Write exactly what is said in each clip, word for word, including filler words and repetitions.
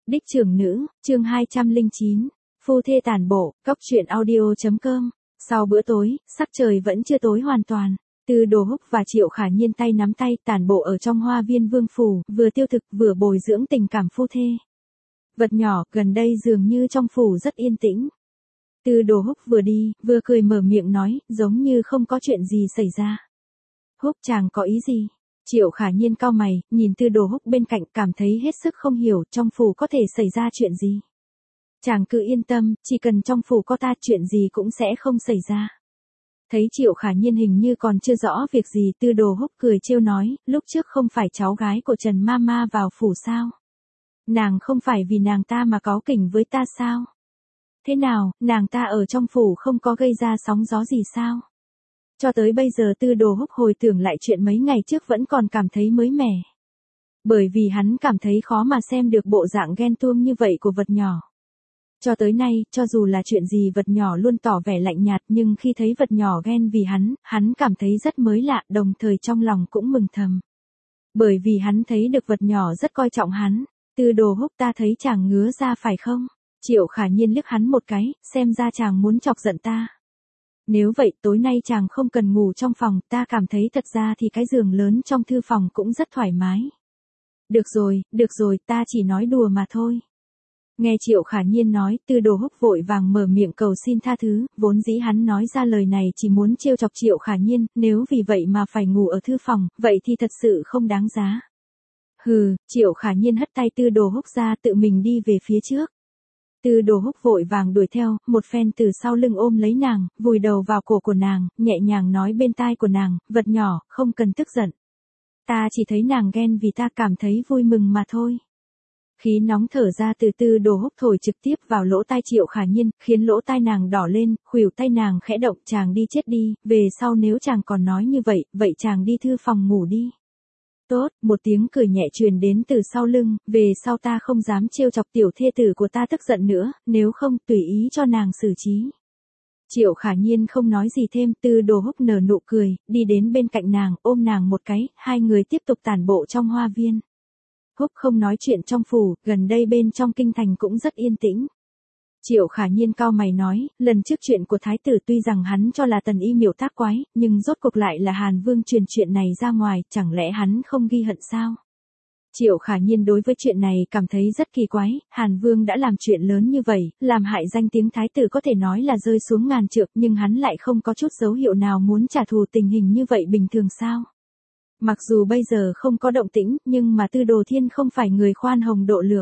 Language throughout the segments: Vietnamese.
Đích trưởng nữ, chương hai trăm lẻ chín, phu thê tàn bộ, cóc truyện audio.com. Sau bữa tối, sắc trời vẫn chưa tối hoàn toàn. Tư Đồ Húc và Triệu Khả Nhiên tay nắm tay tàn bộ ở trong hoa viên vương phủ, vừa tiêu thực vừa bồi dưỡng tình cảm phu thê. Vật nhỏ, gần đây dường như trong phủ rất yên tĩnh. Tư Đồ Húc vừa đi, vừa cười mở miệng nói, giống như không có chuyện gì xảy ra. Húc chàng có ý gì? Triệu Khả Nhiên cau mày, nhìn Tư Đồ Húc bên cạnh cảm thấy hết sức không hiểu trong phủ có thể xảy ra chuyện gì. Chàng cứ yên tâm, chỉ cần trong phủ có ta chuyện gì cũng sẽ không xảy ra. Thấy Triệu Khả Nhiên hình như còn chưa rõ việc gì, Tư Đồ Húc cười trêu nói, lúc trước không phải cháu gái của Trần Mama vào phủ sao? Nàng không phải vì nàng ta mà cáu kỉnh với ta sao? Thế nào, nàng ta ở trong phủ không có gây ra sóng gió gì sao? Cho tới bây giờ Tư Đồ Húc hồi tưởng lại chuyện mấy ngày trước vẫn còn cảm thấy mới mẻ. Bởi vì hắn cảm thấy khó mà xem được bộ dạng ghen tuông như vậy của vật nhỏ. Cho tới nay, cho dù là chuyện gì vật nhỏ luôn tỏ vẻ lạnh nhạt, nhưng khi thấy vật nhỏ ghen vì hắn, hắn cảm thấy rất mới lạ, đồng thời trong lòng cũng mừng thầm. Bởi vì hắn thấy được vật nhỏ rất coi trọng hắn. Tư Đồ Húc, ta thấy chàng ngứa ra phải không? Triệu Khả Nhiên liếc hắn một cái, xem ra chàng muốn chọc giận ta. Nếu vậy tối nay chàng không cần ngủ trong phòng, ta cảm thấy thật ra thì cái giường lớn trong thư phòng cũng rất thoải mái. Được rồi, được rồi, ta chỉ nói đùa mà thôi. Nghe Triệu Khả Nhiên nói, Tư Đồ Húc vội vàng mở miệng cầu xin tha thứ, vốn dĩ hắn nói ra lời này chỉ muốn trêu chọc Triệu Khả Nhiên, nếu vì vậy mà phải ngủ ở thư phòng, vậy thì thật sự không đáng giá. Hừ, Triệu Khả Nhiên hất tay Tư Đồ Húc ra tự mình đi về phía trước. Tư Đồ Húc vội vàng đuổi theo, một phen từ sau lưng ôm lấy nàng, vùi đầu vào cổ của nàng, nhẹ nhàng nói bên tai của nàng, vật nhỏ, không cần tức giận. Ta chỉ thấy nàng ghen vì ta cảm thấy vui mừng mà thôi. Khí nóng thở ra từ Tư Đồ Húc thổi trực tiếp vào lỗ tai Triệu Khả Nhiên, khiến lỗ tai nàng đỏ lên, khuỷu tay nàng khẽ động, chàng đi chết đi, về sau nếu chàng còn nói như vậy, vậy chàng đi thư phòng ngủ đi. Tốt, một tiếng cười nhẹ truyền đến từ sau lưng, về sau ta không dám trêu chọc tiểu thê tử của ta tức giận nữa, nếu không tùy ý cho nàng xử trí. Triệu Khả Nhiên không nói gì thêm, Tư Đồ Húc nở nụ cười, đi đến bên cạnh nàng, ôm nàng một cái, hai người tiếp tục tản bộ trong hoa viên. Húc không nói chuyện trong phủ, gần đây bên trong kinh thành cũng rất yên tĩnh. Triệu Khả Nhiên cau mày nói, lần trước chuyện của thái tử tuy rằng hắn cho là Tần Y miểu tác quái, nhưng rốt cuộc lại là Hàn Vương truyền chuyện này ra ngoài, chẳng lẽ hắn không ghi hận sao? Triệu Khả Nhiên đối với chuyện này cảm thấy rất kỳ quái, Hàn Vương đã làm chuyện lớn như vậy, làm hại danh tiếng thái tử có thể nói là rơi xuống ngàn trượng, nhưng hắn lại không có chút dấu hiệu nào muốn trả thù tình hình như vậy bình thường sao? Mặc dù bây giờ không có động tĩnh, nhưng mà Tư Đồ Thiên không phải người khoan hồng độ lượng.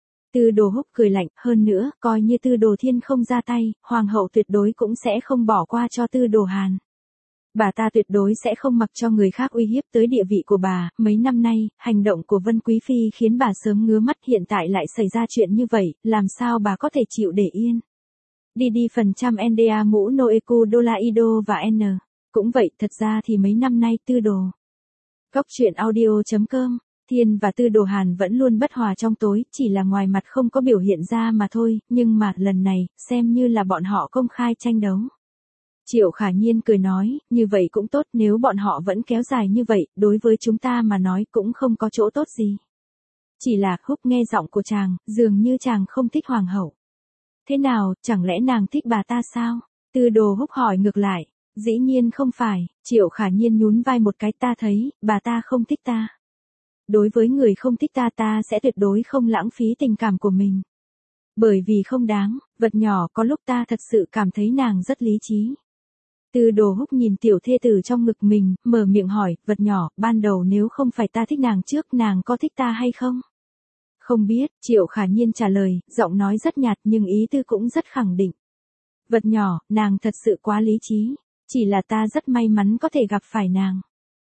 Tư Đồ Húc cười lạnh, hơn nữa, coi như Tư Đồ Thiên không ra tay, hoàng hậu tuyệt đối cũng sẽ không bỏ qua cho Tư Đồ Hàn. Bà ta tuyệt đối sẽ không mặc cho người khác uy hiếp tới địa vị của bà, mấy năm nay, hành động của Vân Quý Phi khiến bà sớm ngứa mắt, hiện tại lại xảy ra chuyện như vậy, làm sao bà có thể chịu để yên. Đi đi phần trăm en đê a mũ Noeku Dolaido và N. Cũng vậy, thật ra thì mấy năm nay Tư Đồ. Cóc truyện audio.com. Thiên và Tư Đồ Hàn vẫn luôn bất hòa trong tối, chỉ là ngoài mặt không có biểu hiện ra mà thôi, nhưng mà lần này, xem như là bọn họ công khai tranh đấu. Triệu Khả Nhiên cười nói, như vậy cũng tốt, nếu bọn họ vẫn kéo dài như vậy, đối với chúng ta mà nói cũng không có chỗ tốt gì. Chỉ là, Húc nghe giọng của chàng, dường như chàng không thích hoàng hậu. Thế nào, chẳng lẽ nàng thích bà ta sao? Tư Đồ Húc hỏi ngược lại. Dĩ nhiên không phải, Triệu Khả Nhiên nhún vai một cái, ta thấy, bà ta không thích ta. Đối với người không thích ta ta sẽ tuyệt đối không lãng phí tình cảm của mình. Bởi vì không đáng, vật nhỏ có lúc ta thật sự cảm thấy nàng rất lý trí. Tư Đồ Húc nhìn tiểu thê tử trong ngực mình, mở miệng hỏi, vật nhỏ, ban đầu nếu không phải ta thích nàng trước, nàng có thích ta hay không? Không biết, Triệu Khả Nhiên trả lời, giọng nói rất nhạt nhưng ý tư cũng rất khẳng định. Vật nhỏ, nàng thật sự quá lý trí. Chỉ là ta rất may mắn có thể gặp phải nàng.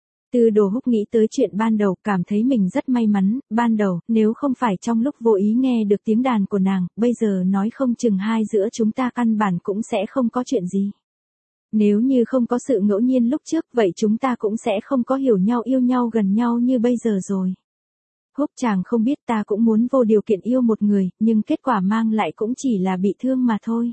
Tư Đồ Húc nghĩ tới chuyện ban đầu, cảm thấy mình rất may mắn, ban đầu, nếu không phải trong lúc vô ý nghe được tiếng đàn của nàng, bây giờ nói không chừng hai giữa chúng ta căn bản cũng sẽ không có chuyện gì. Nếu như không có sự ngẫu nhiên lúc trước, vậy chúng ta cũng sẽ không có hiểu nhau yêu nhau gần nhau như bây giờ rồi. Húc chàng không biết ta cũng muốn vô điều kiện yêu một người, nhưng kết quả mang lại cũng chỉ là bị thương mà thôi.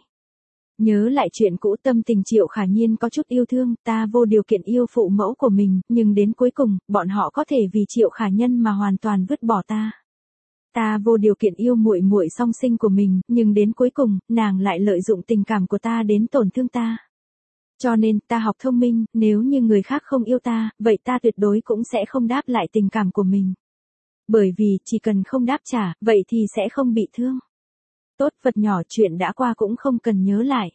Nhớ lại chuyện cũ tâm tình Triệu Khả Nhiên có chút yêu thương, ta vô điều kiện yêu phụ mẫu của mình, nhưng đến cuối cùng, bọn họ có thể vì Triệu Khả Nhân mà hoàn toàn vứt bỏ ta. Ta vô điều kiện yêu muội muội song sinh của mình, nhưng đến cuối cùng, nàng lại lợi dụng tình cảm của ta đến tổn thương ta. Cho nên, ta học thông minh, nếu như người khác không yêu ta, vậy ta tuyệt đối cũng sẽ không đáp lại tình cảm của mình. Bởi vì, chỉ cần không đáp trả, vậy thì sẽ không bị thương. Tốt, vật nhỏ, chuyện đã qua cũng không cần nhớ lại.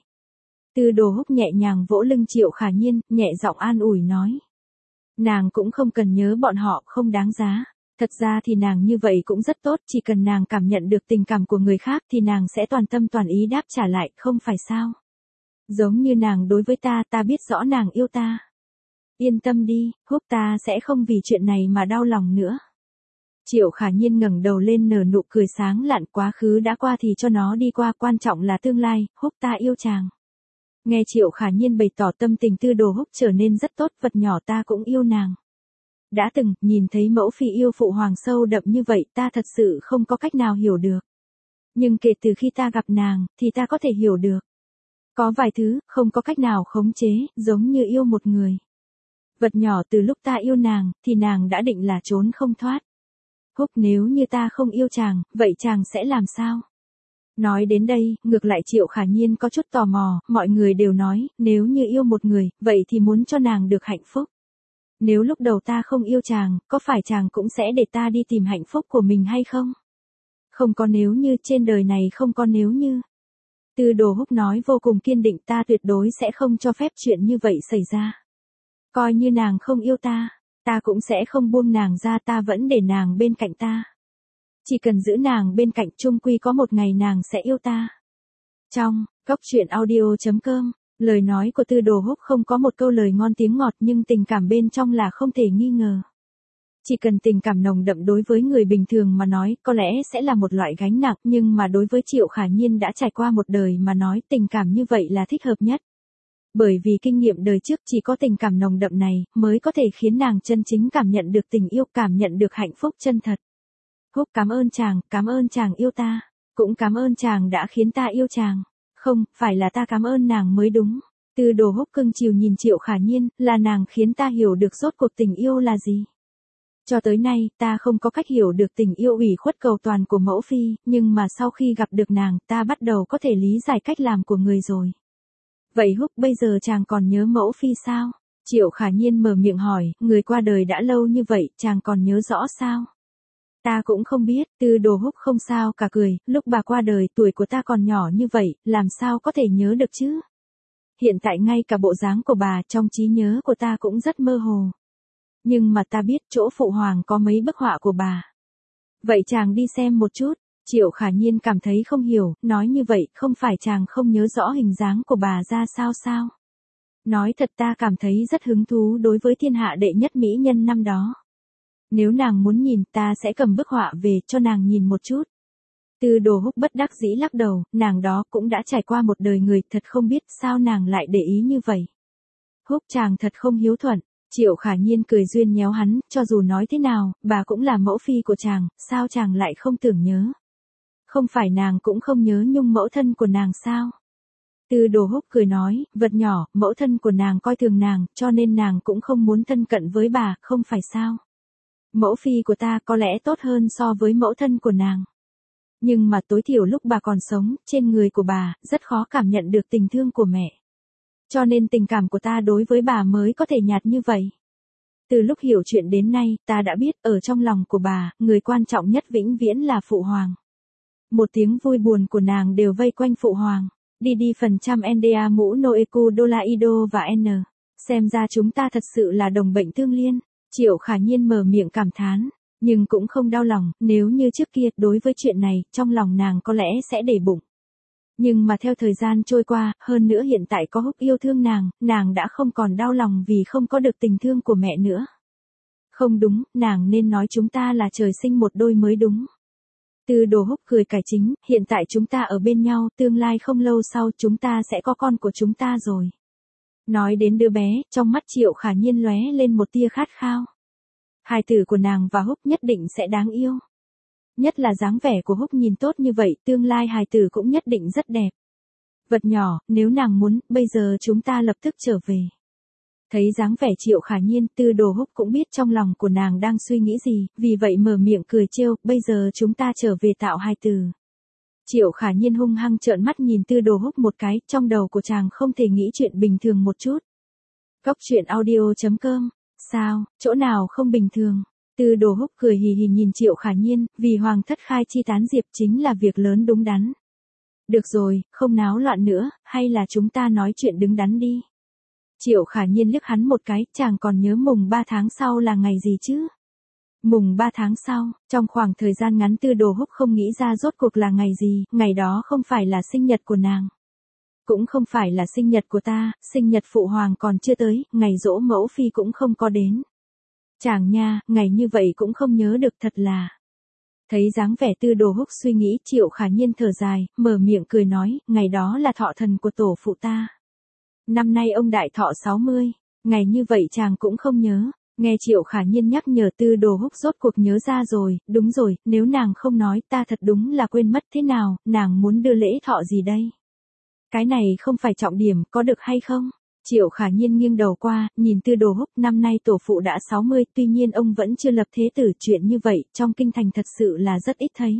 Tư Đồ Húc nhẹ nhàng vỗ lưng Triệu Khả Nhiên, nhẹ giọng an ủi nói. Nàng cũng không cần nhớ bọn họ, không đáng giá. Thật ra thì nàng như vậy cũng rất tốt, chỉ cần nàng cảm nhận được tình cảm của người khác thì nàng sẽ toàn tâm toàn ý đáp trả lại, không phải sao? Giống như nàng đối với ta, ta biết rõ nàng yêu ta. Yên tâm đi, Húc, ta sẽ không vì chuyện này mà đau lòng nữa. Triệu Khả Nhiên ngẩng đầu lên nở nụ cười sáng lạn, quá khứ đã qua thì cho nó đi qua, quan trọng là tương lai, Húc, ta yêu chàng. Nghe Triệu Khả Nhiên bày tỏ tâm tình, Tư Đồ Húc trở nên rất tốt, vật nhỏ, ta cũng yêu nàng. Đã từng, nhìn thấy mẫu phi yêu phụ hoàng sâu đậm như vậy, ta thật sự không có cách nào hiểu được. Nhưng kể từ khi ta gặp nàng, thì ta có thể hiểu được. Có vài thứ, không có cách nào khống chế, giống như yêu một người. Vật nhỏ, từ lúc ta yêu nàng, thì nàng đã định là trốn không thoát. Húc, nếu như ta không yêu chàng, vậy chàng sẽ làm sao? Nói đến đây, ngược lại Triệu Khả Nhiên có chút tò mò, mọi người đều nói, nếu như yêu một người, vậy thì muốn cho nàng được hạnh phúc. Nếu lúc đầu ta không yêu chàng, có phải chàng cũng sẽ để ta đi tìm hạnh phúc của mình hay không? Không có nếu như, trên đời này không có nếu như. Tư Đồ Húc nói vô cùng kiên định, ta tuyệt đối sẽ không cho phép chuyện như vậy xảy ra. Coi như nàng không yêu ta, ta cũng sẽ không buông nàng ra, ta vẫn để nàng bên cạnh ta. Chỉ cần giữ nàng bên cạnh, chung quy có một ngày nàng sẽ yêu ta. Trong, Cốc Truyện Audio chấm com, lời nói của Tư Đồ Húc không có một câu lời ngon tiếng ngọt, nhưng tình cảm bên trong là không thể nghi ngờ. Chỉ cần tình cảm nồng đậm đối với người bình thường mà nói, có lẽ sẽ là một loại gánh nặng, nhưng mà đối với Triệu Khả Nhiên đã trải qua một đời mà nói, tình cảm như vậy là thích hợp nhất. Bởi vì kinh nghiệm đời trước, chỉ có tình cảm nồng đậm này, mới có thể khiến nàng chân chính cảm nhận được tình yêu, cảm nhận được hạnh phúc chân thật. Húc, cảm ơn chàng, cảm ơn chàng yêu ta, cũng cảm ơn chàng đã khiến ta yêu chàng. Không, phải là ta cảm ơn nàng mới đúng. Tư Đồ Húc cưng chiều nhìn Triệu Khả Nhiên, là nàng khiến ta hiểu được rốt cuộc tình yêu là gì. Cho tới nay, ta không có cách hiểu được tình yêu ủy khuất cầu toàn của mẫu phi, nhưng mà sau khi gặp được nàng, ta bắt đầu có thể lý giải cách làm của người rồi. Vậy Húc, bây giờ chàng còn nhớ mẫu phi sao? Triệu Khả Nhiên mở miệng hỏi, người qua đời đã lâu như vậy, chàng còn nhớ rõ sao? Ta cũng không biết, Tư Đồ Húc không sao cả cười, lúc bà qua đời tuổi của ta còn nhỏ như vậy, làm sao có thể nhớ được chứ? Hiện tại ngay cả bộ dáng của bà trong trí nhớ của ta cũng rất mơ hồ. Nhưng mà ta biết chỗ phụ hoàng có mấy bức họa của bà. Vậy chàng đi xem một chút. Triệu Khả Nhiên cảm thấy không hiểu, nói như vậy không phải chàng không nhớ rõ hình dáng của bà ra sao sao? Nói thật, ta cảm thấy rất hứng thú đối với thiên hạ đệ nhất mỹ nhân năm đó. Nếu nàng muốn nhìn, ta sẽ cầm bức họa về cho nàng nhìn một chút. Tư Đồ Húc bất đắc dĩ lắc đầu, nàng đó cũng đã trải qua một đời người, thật không biết sao nàng lại để ý như vậy. Húc, chàng thật không hiếu thuận. Triệu Khả Nhiên cười duyên nhéo hắn, cho dù nói thế nào, bà cũng là mẫu phi của chàng, sao chàng lại không tưởng nhớ? Không phải nàng cũng không nhớ nhung mẫu thân của nàng sao? Tư Đồ Húc cười nói, vật nhỏ, mẫu thân của nàng coi thường nàng, cho nên nàng cũng không muốn thân cận với bà, không phải sao? Mẫu phi của ta có lẽ tốt hơn so với mẫu thân của nàng. Nhưng mà tối thiểu lúc bà còn sống, trên người của bà, rất khó cảm nhận được tình thương của mẹ. Cho nên tình cảm của ta đối với bà mới có thể nhạt như vậy. Từ lúc hiểu chuyện đến nay, ta đã biết, ở trong lòng của bà, người quan trọng nhất vĩnh viễn là phụ hoàng. Một tiếng vui buồn của nàng đều vây quanh phụ hoàng. Đi đi phần trăm en đê a mũ Noeku Dolaido và N. Xem ra chúng ta thật sự là đồng bệnh tương liên. Triệu Khả Nhiên mở miệng cảm thán, nhưng cũng không đau lòng, nếu như trước kia, đối với chuyện này, trong lòng nàng có lẽ sẽ để bụng. Nhưng mà theo thời gian trôi qua, hơn nữa hiện tại có Húc yêu thương nàng, nàng đã không còn đau lòng vì không có được tình thương của mẹ nữa. Không đúng, nàng nên nói chúng ta là trời sinh một đôi mới đúng. Tư Đồ Húc cười cải chính, hiện tại chúng ta ở bên nhau, tương lai không lâu sau chúng ta sẽ có con của chúng ta rồi. Nói đến đứa bé, trong mắt Triệu Khả Nhiên lóe lên một tia khát khao. Hài tử của nàng và Húc nhất định sẽ đáng yêu. Nhất là dáng vẻ của Húc nhìn tốt như vậy, tương lai hài tử cũng nhất định rất đẹp. Vật nhỏ, nếu nàng muốn, bây giờ chúng ta lập tức trở về. Thấy dáng vẻ Triệu Khả Nhiên, Tư Đồ Húc cũng biết trong lòng của nàng đang suy nghĩ gì, vì vậy mở miệng cười trêu, bây giờ chúng ta trở về tạo hai từ. Triệu Khả Nhiên hung hăng trợn mắt nhìn Tư Đồ Húc một cái, trong đầu của chàng không thể nghĩ chuyện bình thường một chút. Góc truyện audio chấm com, sao, chỗ nào không bình thường? Tư Đồ Húc cười hì hì nhìn Triệu Khả Nhiên, vì hoàng thất khai chi tán diệp chính là việc lớn đúng đắn. Được rồi, không náo loạn nữa, hay là chúng ta nói chuyện đứng đắn đi. Triệu Khả Nhiên liếc hắn một cái, chàng còn nhớ mùng ba tháng sau là ngày gì chứ? Mùng ba tháng sau, trong khoảng thời gian ngắn Tư Đồ Húc không nghĩ ra rốt cuộc là ngày gì, ngày đó không phải là sinh nhật của nàng. Cũng không phải là sinh nhật của ta, sinh nhật phụ hoàng còn chưa tới, ngày giỗ mẫu phi cũng không có đến. Chàng nha, ngày như vậy cũng không nhớ được thật là. Thấy dáng vẻ Tư Đồ Húc suy nghĩ, Triệu Khả Nhiên thở dài, mở miệng cười nói, ngày đó là thọ thần của tổ phụ ta. Năm nay ông đại thọ sáu mươi, ngày như vậy chàng cũng không nhớ. Nghe Triệu Khả Nhiên nhắc nhở Tư Đồ Húc rốt cuộc nhớ ra rồi, đúng rồi, nếu nàng không nói ta thật đúng là quên mất thế nào, nàng muốn đưa lễ thọ gì đây? Cái này không phải trọng điểm, có được hay không? Triệu Khả Nhiên nghiêng đầu qua, nhìn Tư Đồ Húc, năm nay tổ phụ đã sáu mươi, tuy nhiên ông vẫn chưa lập thế tử, chuyện như vậy, trong kinh thành thật sự là rất ít thấy.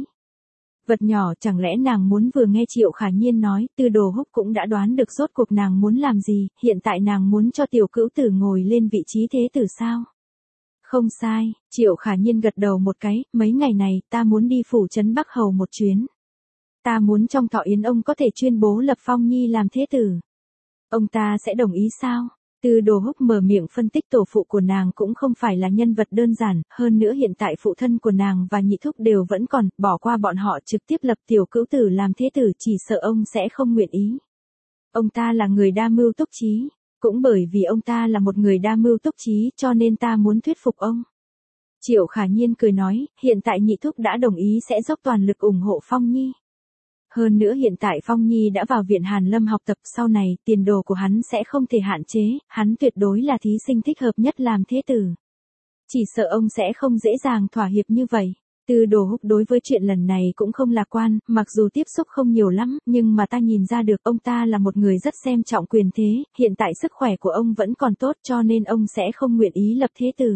Vật nhỏ, chẳng lẽ nàng muốn vừa nghe Triệu Khả Nhiên nói, Tư Đồ Húc cũng đã đoán được rốt cuộc nàng muốn làm gì, hiện tại nàng muốn cho tiểu cữu tử ngồi lên vị trí thế tử sao? Không sai, Triệu Khả Nhiên gật đầu một cái, mấy ngày này, ta muốn đi phủ trấn Bắc Hầu một chuyến. Ta muốn trong thọ yến ông có thể tuyên bố lập Phong Nhi làm thế tử. Ông ta sẽ đồng ý sao? Tư Đồ Húc mở miệng phân tích tổ phụ của nàng cũng không phải là nhân vật đơn giản, hơn nữa hiện tại phụ thân của nàng và nhị thúc đều vẫn còn, bỏ qua bọn họ trực tiếp lập tiểu cữu tử làm thế tử chỉ sợ ông sẽ không nguyện ý. Ông ta là người đa mưu túc trí, cũng bởi vì ông ta là một người đa mưu túc trí cho nên ta muốn thuyết phục ông. Triệu Khả Nhiên cười nói, hiện tại nhị thúc đã đồng ý sẽ dốc toàn lực ủng hộ Phong Nhi. Hơn nữa hiện tại Phong Nhi đã vào viện Hàn Lâm học tập, sau này tiền đồ của hắn sẽ không thể hạn chế, hắn tuyệt đối là thí sinh thích hợp nhất làm thế tử. Chỉ sợ ông sẽ không dễ dàng thỏa hiệp như vậy. Tư Đồ Húc đối với chuyện lần này cũng không lạc quan, mặc dù tiếp xúc không nhiều lắm, nhưng mà ta nhìn ra được ông ta là một người rất xem trọng quyền thế, hiện tại sức khỏe của ông vẫn còn tốt cho nên ông sẽ không nguyện ý lập thế tử.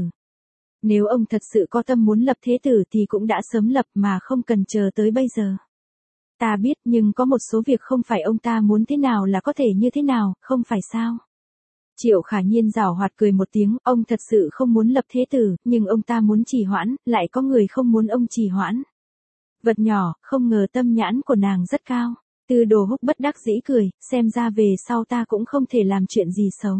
Nếu ông thật sự có tâm muốn lập thế tử thì cũng đã sớm lập mà không cần chờ tới bây giờ. Ta biết nhưng có một số việc không phải ông ta muốn thế nào là có thể như thế nào, không phải sao? Triệu Khả Nhiên giảo hoạt cười một tiếng, ông thật sự không muốn lập thế tử, nhưng ông ta muốn trì hoãn, lại có người không muốn ông trì hoãn. Vật nhỏ, không ngờ tâm nhãn của nàng rất cao. Tư Đồ Húc bất đắc dĩ cười, xem ra về sau ta cũng không thể làm chuyện gì xấu.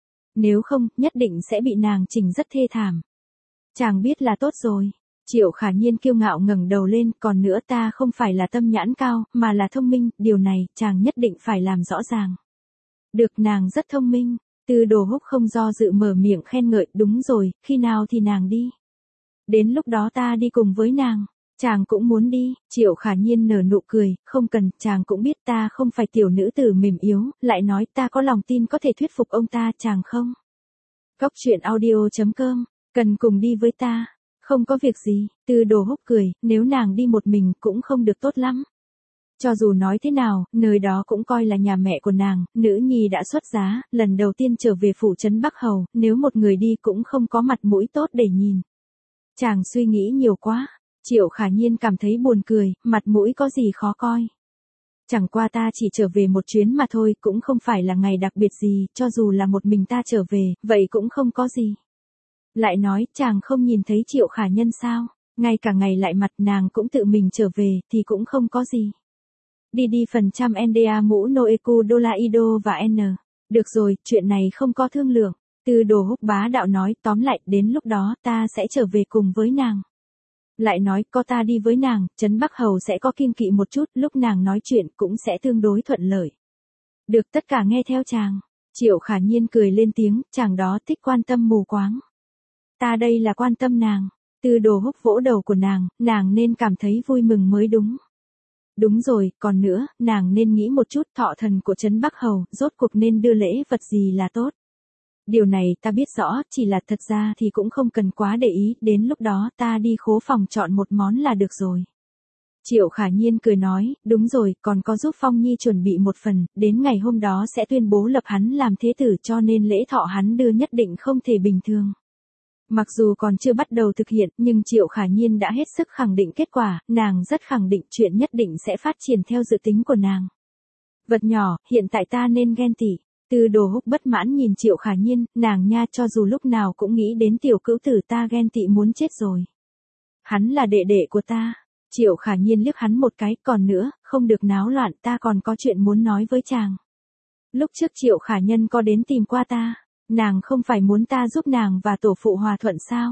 Nếu không, nhất định sẽ bị nàng chỉnh rất thê thảm. Chàng biết là tốt rồi. Triệu Khả Nhiên kiêu ngạo ngẩng đầu lên, còn nữa ta không phải là tâm nhãn cao, mà là thông minh, điều này, chàng nhất định phải làm rõ ràng. Được, nàng rất thông minh. Tư Đồ Húc không do dự mở miệng khen ngợi, đúng rồi, khi nào thì nàng đi. Đến lúc đó ta đi cùng với nàng. Chàng cũng muốn đi, Triệu Khả Nhiên nở nụ cười, không cần, chàng cũng biết ta không phải tiểu nữ tử mềm yếu, lại nói ta có lòng tin có thể thuyết phục ông ta, chàng không? Góc truyện audio chấm com, cần cùng đi với ta. Không có việc gì, Tư Đồ Húc cười, nếu nàng đi một mình cũng không được tốt lắm. Cho dù nói thế nào, nơi đó cũng coi là nhà mẹ của nàng, nữ nhi đã xuất giá, lần đầu tiên trở về phủ trấn Bắc Hầu, nếu một người đi cũng không có mặt mũi tốt để nhìn. Chàng suy nghĩ nhiều quá, Triệu Khả Nhiên cảm thấy buồn cười, mặt mũi có gì khó coi. Chẳng qua ta chỉ trở về một chuyến mà thôi, cũng không phải là ngày đặc biệt gì, cho dù là một mình ta trở về, vậy cũng không có gì. Lại nói, chàng không nhìn thấy Triệu Khả Nhân sao, ngay cả ngày lại mặt nàng cũng tự mình trở về, thì cũng không có gì. Đi đi phần trăm en đê a mũ Noeku Đô La Ido và N. Được rồi, chuyện này không có thương lượng. Tư Đồ Húc bá đạo nói, tóm lại, đến lúc đó, ta sẽ trở về cùng với nàng. Lại nói, có ta đi với nàng, trấn Bắc Hầu sẽ có kiêng kỵ một chút, lúc nàng nói chuyện cũng sẽ tương đối thuận lợi. Được, tất cả nghe theo chàng. Triệu Khả Nhiên cười lên tiếng, chàng đó thích quan tâm mù quáng. Ta đây là quan tâm nàng. Tư Đồ Húc vỗ đầu của nàng, nàng nên cảm thấy vui mừng mới đúng. Đúng rồi, còn nữa, nàng nên nghĩ một chút, thọ thần của trấn Bắc Hầu, rốt cuộc nên đưa lễ vật gì là tốt. Điều này ta biết rõ, chỉ là thật ra thì cũng không cần quá để ý, đến lúc đó ta đi khố phòng chọn một món là được rồi. Triệu Khả Nhiên cười nói, đúng rồi, còn có giúp Phong Nhi chuẩn bị một phần, đến ngày hôm đó sẽ tuyên bố lập hắn làm thế tử cho nên lễ thọ hắn đưa nhất định không thể bình thường. Mặc dù còn chưa bắt đầu thực hiện, nhưng Triệu Khả Nhiên đã hết sức khẳng định kết quả, nàng rất khẳng định chuyện nhất định sẽ phát triển theo dự tính của nàng. Vật nhỏ, hiện tại ta nên ghen tị. Tư Đồ Húc bất mãn nhìn Triệu Khả Nhiên, nàng nha cho dù lúc nào cũng nghĩ đến tiểu cữu tử ta ghen tị muốn chết rồi. Hắn là đệ đệ của ta. Triệu Khả Nhiên liếc hắn một cái, còn nữa, không được náo loạn, ta còn có chuyện muốn nói với chàng. Lúc trước Triệu Khả Nhân có đến tìm qua ta, nàng không phải muốn ta giúp nàng và tổ phụ hòa thuận sao?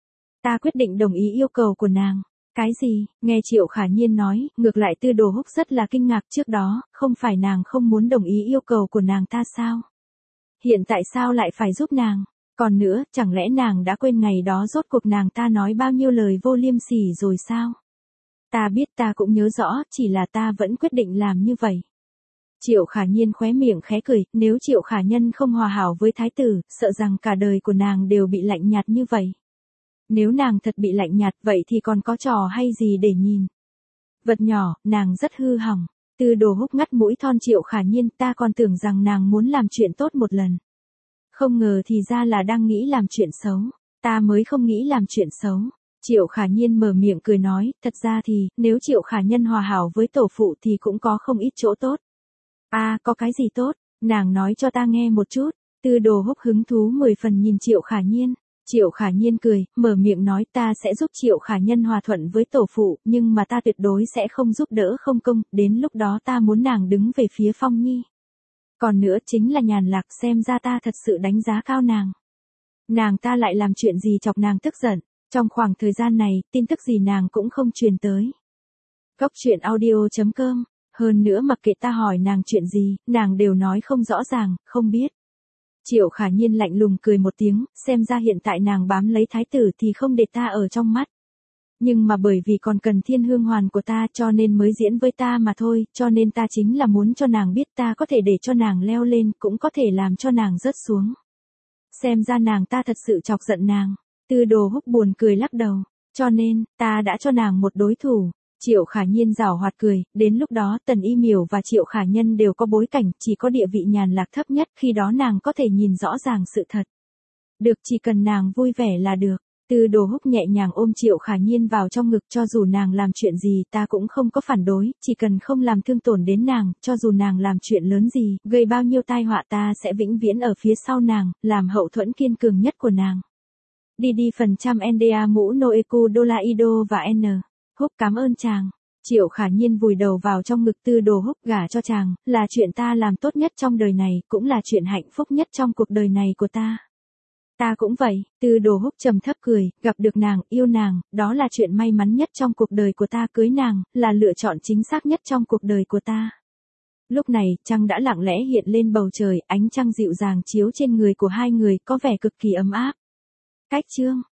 Ta quyết định đồng ý yêu cầu của nàng. Cái gì? Nghe Triệu Khả Nhiên nói, ngược lại Tư Đồ Húc rất là kinh ngạc trước đó, không phải nàng không muốn đồng ý yêu cầu của nàng ta sao? Hiện tại sao lại phải giúp nàng? Còn nữa, chẳng lẽ nàng đã quên ngày đó rốt cuộc nàng ta nói bao nhiêu lời vô liêm sỉ rồi sao? Ta biết ta cũng nhớ rõ, chỉ là ta vẫn quyết định làm như vậy. Triệu Khả Nhiên khóe miệng khẽ cười, nếu Triệu Khả Nhân không hòa hảo với thái tử, sợ rằng cả đời của nàng đều bị lạnh nhạt như vậy. Nếu nàng thật bị lạnh nhạt vậy thì còn có trò hay gì để nhìn. Vật nhỏ, nàng rất hư hỏng. Tư Đồ Húc ngắt mũi thon Triệu Khả Nhiên, ta còn tưởng rằng nàng muốn làm chuyện tốt một lần. Không ngờ thì ra là đang nghĩ làm chuyện xấu. Ta mới không nghĩ làm chuyện xấu. Triệu Khả Nhiên mở miệng cười nói, thật ra thì, nếu Triệu Khả Nhân hòa hảo với tổ phụ thì cũng có không ít chỗ tốt. À, có cái gì tốt? Nàng nói cho ta nghe một chút. Tư Đồ Húc hứng thú mười phần nhìn Triệu Khả Nhiên. Triệu Khả Nhiên cười, mở miệng nói ta sẽ giúp Triệu Khả Nhân hòa thuận với tổ phụ, nhưng mà ta tuyệt đối sẽ không giúp đỡ không công, đến lúc đó ta muốn nàng đứng về phía Phong Nhi. Còn nữa chính là Nhàn Lạc, xem ra ta thật sự đánh giá cao nàng. Nàng ta lại làm chuyện gì chọc nàng tức giận, trong khoảng thời gian này, tin tức gì nàng cũng không truyền tới. Góc truyện audio chấm com, hơn nữa mặc kệ ta hỏi nàng chuyện gì, nàng đều nói không rõ ràng, không biết. Triệu Khả Nhiên lạnh lùng cười một tiếng, xem ra hiện tại nàng bám lấy thái tử thì không để ta ở trong mắt. Nhưng mà bởi vì còn cần thiên hương hoàn của ta cho nên mới diễn với ta mà thôi, cho nên ta chính là muốn cho nàng biết ta có thể để cho nàng leo lên, cũng có thể làm cho nàng rớt xuống. Xem ra nàng ta thật sự chọc giận nàng. Tư Đồ Húc buồn cười lắc đầu, cho nên, ta đã cho nàng một đối thủ. Triệu Khả Nhiên giảo hoạt cười, đến lúc đó Tần Y Miểu và Triệu Khả Nhân đều có bối cảnh, chỉ có địa vị Nhàn Lạc thấp nhất, khi đó nàng có thể nhìn rõ ràng sự thật. Được, chỉ cần nàng vui vẻ là được. Tư Đồ Húc nhẹ nhàng ôm Triệu Khả Nhiên vào trong ngực, cho dù nàng làm chuyện gì ta cũng không có phản đối, chỉ cần không làm thương tổn đến nàng, cho dù nàng làm chuyện lớn gì, gây bao nhiêu tai họa ta sẽ vĩnh viễn ở phía sau nàng, làm hậu thuẫn kiên cường nhất của nàng. Đi đi phần trăm en đê a mũ Noeku Dola Ido và N. Húc cảm ơn chàng. Triệu Khả Nhiên vùi đầu vào trong ngực Tư Đồ Húc, gả cho chàng, là chuyện ta làm tốt nhất trong đời này, cũng là chuyện hạnh phúc nhất trong cuộc đời này của ta. Ta cũng vậy. Tư Đồ Húc trầm thấp cười, gặp được nàng, yêu nàng, đó là chuyện may mắn nhất trong cuộc đời của ta, cưới nàng, là lựa chọn chính xác nhất trong cuộc đời của ta. Lúc này, trăng đã lặng lẽ hiện lên bầu trời, ánh trăng dịu dàng chiếu trên người của hai người, có vẻ cực kỳ ấm áp. Cách chương